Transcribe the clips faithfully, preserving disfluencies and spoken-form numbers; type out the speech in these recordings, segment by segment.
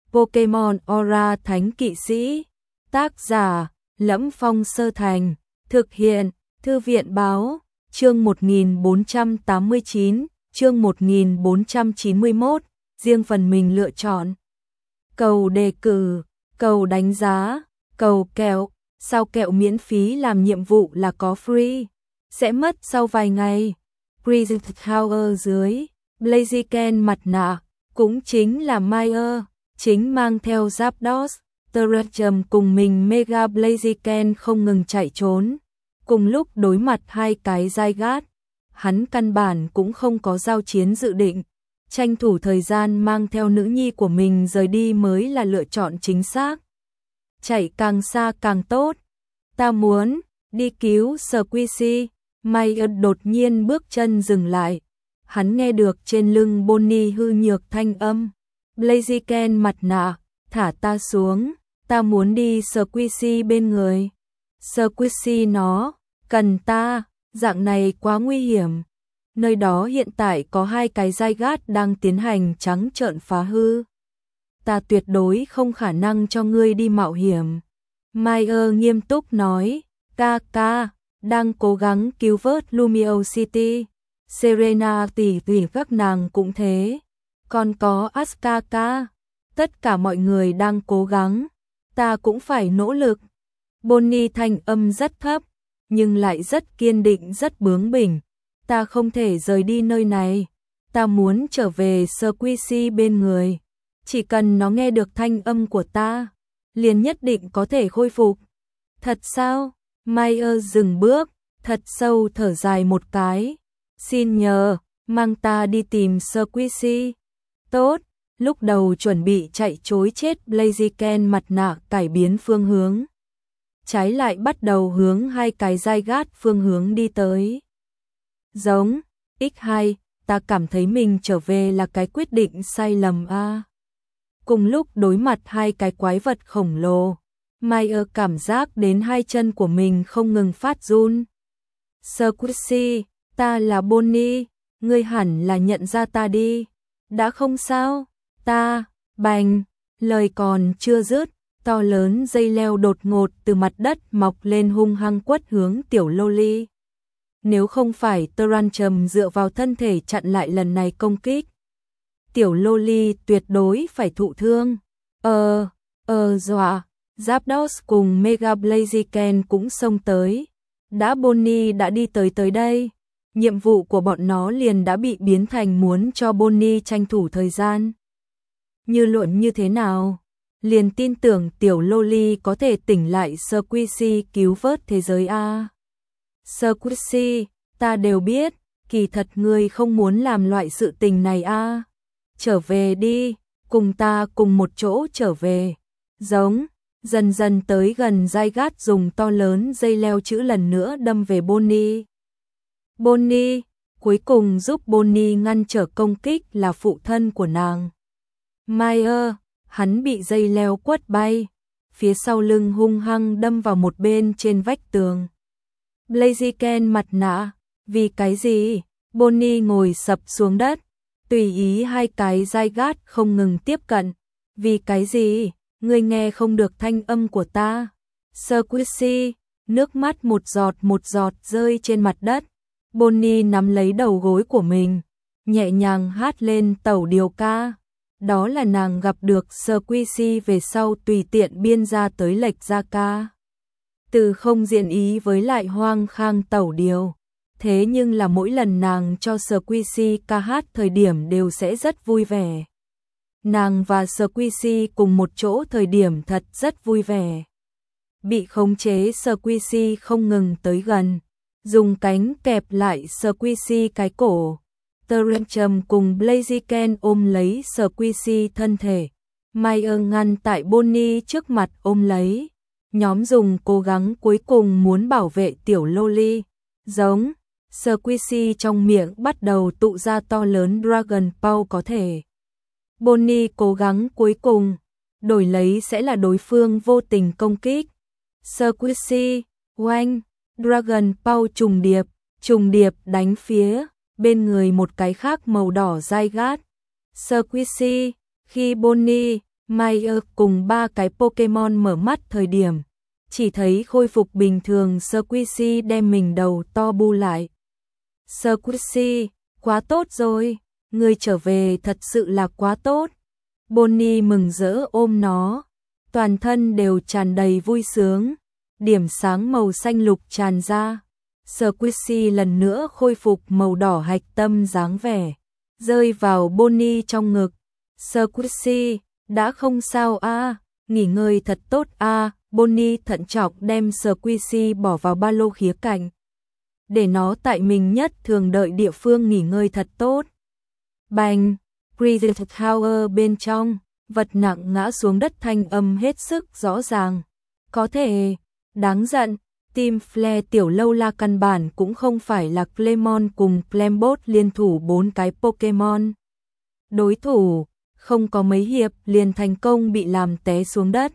Pokemon Aura Thánh Kỵ Sĩ. Tác giả: Lẫm Phong Sơ Thành. Thực hiện: Thư viện Báo. Chương một nghìn bốn trăm tám mươi chín, chương một nghìn bốn trăm chín mươi mốt, riêng phần mình lựa chọn. Cầu đề cử, cầu đánh giá, cầu kẹo, sao kẹo miễn phí làm nhiệm vụ là có free, sẽ mất sau vài ngày. Present Tower dưới, Blaziken mặt nạ, cũng chính là Meyer, chính mang theo Zapdos, Terrarium cùng mình Mega Blaziken không ngừng chạy trốn. Cùng lúc đối mặt hai cái Zygarde, hắn căn bản cũng không có giao chiến dự định, tranh thủ thời gian mang theo nữ nhi của mình rời đi mới là lựa chọn chính xác. Chạy càng xa càng tốt. Ta muốn đi cứu Squishy. Meyer đột nhiên bước chân dừng lại. Hắn nghe được trên lưng Bonnie hư nhược thanh âm. Blaziken mặt nạ, thả ta xuống, ta muốn đi Squishy bên người. Squishy nó cần ta, dạng này quá nguy hiểm. Nơi đó hiện tại có hai cái Zygarde đang tiến hành trắng trợn phá hư. Ta tuyệt đối không khả năng cho ngươi đi mạo hiểm. Meyer nghiêm túc nói, ca ca, đang cố gắng cứu vớt Lumiose City. Serena tỷ tỷ các nàng cũng thế. Còn có Asuka, tất cả mọi người đang cố gắng. Ta cũng phải nỗ lực. Bonnie thanh âm rất thấp, nhưng lại rất kiên định, rất bướng bỉnh. Ta không thể rời đi nơi này. Ta muốn trở về Squishy bên người. Chỉ cần nó nghe được thanh âm của ta, liền nhất định có thể khôi phục. Thật sao? Meyer dừng bước, thật sâu thở dài một cái. Xin nhờ, mang ta đi tìm Squishy. Tốt, lúc đầu chuẩn bị chạy trối chết Blaziken mặt nạ cải biến phương hướng. Trái lại bắt đầu hướng hai cái Zygarde phương hướng đi tới. Giống, ích hai, ta cảm thấy mình trở về là cái quyết định sai lầm a. À. Cùng lúc đối mặt hai cái quái vật khổng lồ, Meyer cảm giác đến hai chân của mình không ngừng phát run. Squishy, ta là Bonnie, ngươi hẳn là nhận ra ta đi. Đã không sao, ta, bành, lời còn chưa dứt, to lớn dây leo đột ngột từ mặt đất mọc lên hung hăng quất hướng tiểu Loli. Nếu không phải Terrarium dựa vào thân thể chặn lại lần này công kích, tiểu Loli tuyệt đối phải thụ thương. Ờ, ờ dọa, Zapdos cùng Mega Blaziken cũng xông tới. Đã Bonnie đã đi tới tới đây, nhiệm vụ của bọn nó liền đã bị biến thành muốn cho Bonnie tranh thủ thời gian. Như luận như thế nào? Liền tin tưởng tiểu Loli có thể tỉnh lại Squishy cứu vớt thế giới a. Squishy, ta đều biết, kỳ thật ngươi không muốn làm loại sự tình này a. Trở về đi, cùng ta cùng một chỗ trở về. Giống, dần dần tới gần Zygarde dùng to lớn dây leo chữ lần nữa đâm về Bonnie. Bonnie, cuối cùng giúp Bonnie ngăn trở công kích là phụ thân của nàng. Meyer, hắn bị dây leo quất bay, phía sau lưng hung hăng đâm vào một bên trên vách tường. Blaziken mặt nạ, vì cái gì? Bonnie ngồi sập xuống đất, tùy ý hai cái Zygarde không ngừng tiếp cận. Vì cái gì? Ngươi nghe không được thanh âm của ta. Squishy, nước mắt một giọt một giọt rơi trên mặt đất. Bonnie nắm lấy đầu gối của mình, nhẹ nhàng hát lên tẩu điều ca. Đó là nàng gặp được Squishy về sau tùy tiện biên ra tới lệch ra ca. Từ không diện ý với lại hoang khang tẩu điều. Thế nhưng là mỗi lần nàng cho Squishy ca hát thời điểm đều sẽ rất vui vẻ. Nàng và Squishy cùng một chỗ thời điểm thật rất vui vẻ. Bị khống chế Squishy không ngừng tới gần, dùng cánh kẹp lại Squishy cái cổ. Terrarium cùng Blaziken ôm lấy Squishy thân thể. Meyer ngăn tại Bonnie trước mặt ôm lấy. Nhóm dùng cố gắng cuối cùng muốn bảo vệ tiểu Loli. Giống, Squishy trong miệng bắt đầu tụ ra to lớn Dragon Ball có thể. Bonnie cố gắng cuối cùng, đổi lấy sẽ là đối phương vô tình công kích. Squishy, oanh, Dragon Ball trùng điệp, trùng điệp đánh phía bên người một cái khác màu đỏ Zygarde. Squishy, khi Bonnie, Mayer cùng ba cái Pokemon mở mắt thời điểm, chỉ thấy khôi phục bình thường Squishy đem mình đầu to bu lại. Squishy, quá tốt rồi, ngươi trở về thật sự là quá tốt. Bonnie mừng rỡ ôm nó, toàn thân đều tràn đầy vui sướng, điểm sáng màu xanh lục tràn ra. Squishy lần nữa khôi phục màu đỏ hạch tâm dáng vẻ, rơi vào Bonnie trong ngực. Squishy, đã không sao a, à, nghỉ ngơi thật tốt a. À. Bonnie thận trọng đem Squishy bỏ vào ba lô khía cạnh, để nó tại mình nhất thường đợi địa phương nghỉ ngơi thật tốt. Bành, Prison Tower bên trong, vật nặng ngã xuống đất thanh âm hết sức rõ ràng. Có thể, đáng giận, Team Flare tiểu lâu la căn bản cũng không phải là Clemon cùng Clembot liên thủ bốn cái Pokemon. Đối thủ, không có mấy hiệp liền thành công bị làm té xuống đất.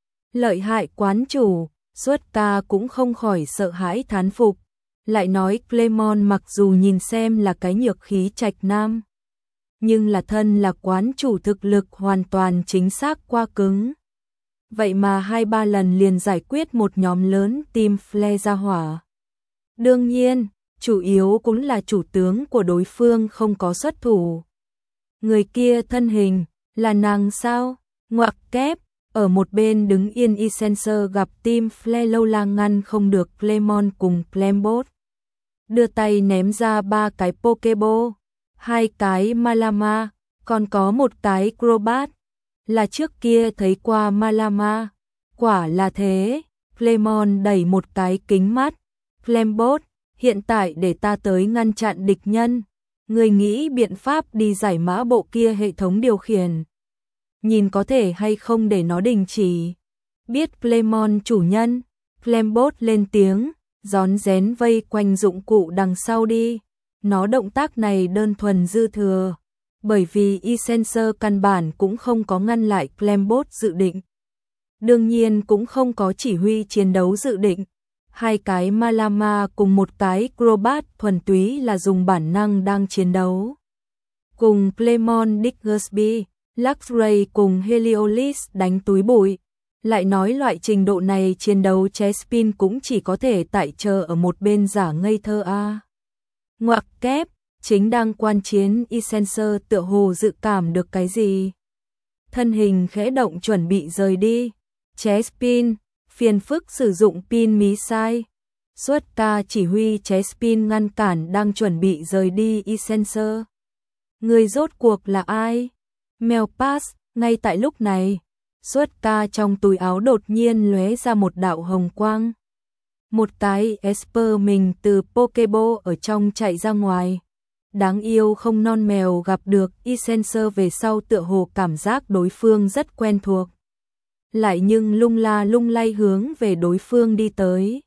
Lợi hại quán chủ, Suất Ca cũng không khỏi sợ hãi thán phục. Lại nói Clemon mặc dù nhìn xem là cái nhược khí trạch nam, nhưng là thân là quán chủ thực lực hoàn toàn chính xác qua cứng. Vậy mà hai ba lần liền giải quyết một nhóm lớn Team Flare ra hỏa. Đương nhiên, chủ yếu cũng là chủ tướng của đối phương không có xuất thủ. Người kia thân hình, là nàng sao? Ngoặc kép, ở một bên đứng yên Isenser gặp Team Flare lâu la ngăn không được Clemon cùng Clembot. Đưa tay ném ra ba cái Pokeball, hai cái Malama, còn có một cái Crobat. Là trước kia thấy qua Malama, quả là thế. Clemon đẩy một cái kính mắt. Clembot, hiện tại để ta tới ngăn chặn địch nhân. Người nghĩ biện pháp đi giải mã bộ kia hệ thống điều khiển. Nhìn có thể hay không để nó đình chỉ. Biết Clemon chủ nhân, Clembot lên tiếng, rón rén vây quanh dụng cụ đằng sau đi. Nó động tác này đơn thuần dư thừa, bởi vì Isenser căn bản cũng không có ngăn lại Clembot dự định. Đương nhiên cũng không có chỉ huy chiến đấu dự định. Hai cái Malama cùng một cái Crobat thuần túy là dùng bản năng đang chiến đấu. Cùng Clemon Diggersby, Luxray cùng Heliolis đánh túi bụi. Lại nói loại trình độ này chiến đấu Chespin cũng chỉ có thể tại chờ ở một bên giả ngây thơ a. À. Ngoặc kép, chính đang quan chiến Isenser tựa hồ dự cảm được cái gì. Thân hình khẽ động chuẩn bị rời đi. Chespin, phiền phức sử dụng pin mí sai. Suất Ca chỉ huy Chespin ngăn cản đang chuẩn bị rời đi Isenser. Người rốt cuộc là ai? Melpass, ngay tại lúc này, Suất Ca trong túi áo đột nhiên lóe ra một đạo hồng quang. Một cái Esper mình từ Pokeball ở trong chạy ra ngoài. Đáng yêu không non mèo gặp được Isenser về sau tựa hồ cảm giác đối phương rất quen thuộc. Lại nhưng lung la lung lay hướng về đối phương đi tới.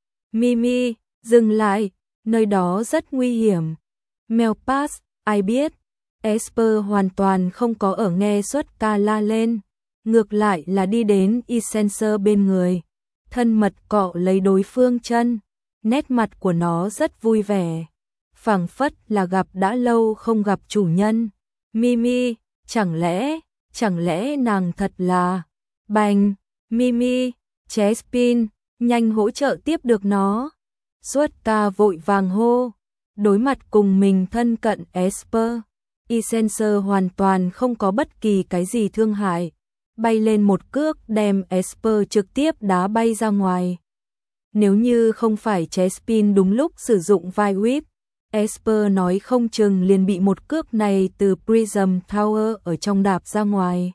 Mimi, dừng lại, nơi đó rất nguy hiểm. Melpass, ai biết? Esper hoàn toàn không có ở nghe Suất Ca la lên. Ngược lại là đi đến Isenser bên người. Thân mật cọ lấy đối phương chân. Nét mặt của nó rất vui vẻ. Phảng phất là gặp đã lâu không gặp chủ nhân. Mimi, chẳng lẽ, chẳng lẽ nàng thật là... Bành, Mimi, Chespin, nhanh hỗ trợ tiếp được nó. Suất Ca vội vàng hô. Đối mặt cùng mình thân cận Esper, Isenser hoàn toàn không có bất kỳ cái gì thương hại. Bay lên một cước đem Esper trực tiếp đá bay ra ngoài. Nếu như không phải Chespin đúng lúc sử dụng vai whip, Esper nói không chừng liền bị một cước này từ Prism Tower ở trong đạp ra ngoài.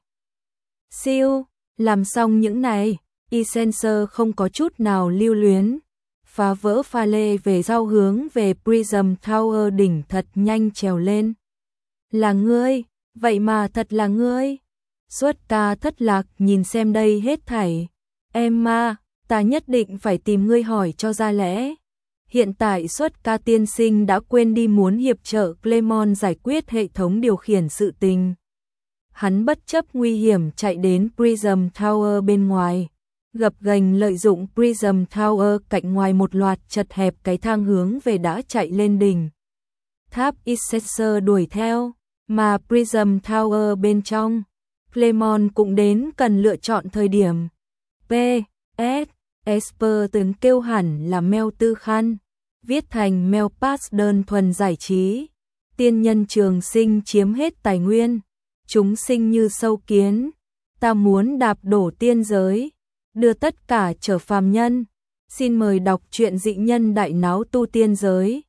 Siêu, làm xong những này, Isenser không có chút nào lưu luyến. Phá vỡ pha lê về sau hướng về Prism Tower đỉnh thật nhanh trèo lên. Là ngươi, vậy mà thật là ngươi. Suất Ca thất lạc nhìn xem đây hết thảy. Emma, ta nhất định phải tìm ngươi hỏi cho ra lẽ. Hiện tại Suất Ca tiên sinh đã quên đi muốn hiệp trợ Clemon giải quyết hệ thống điều khiển sự tình. Hắn bất chấp nguy hiểm chạy đến Prism Tower bên ngoài. Gập ghềnh lợi dụng Prism Tower cạnh ngoài một loạt chật hẹp cái thang hướng về đã chạy lên đỉnh. Tháp Isenser đuổi theo, mà Prism Tower bên trong. Clemon cũng đến cần lựa chọn thời điểm. P S Esper từng kêu hẳn là mail tư khăn, viết thành mail pass đơn thuần giải trí. Tiên nhân trường sinh chiếm hết tài nguyên, chúng sinh như sâu kiến, ta muốn đạp đổ tiên giới, đưa tất cả trở phàm nhân. Xin mời đọc truyện Dị nhân đại náo tu tiên giới.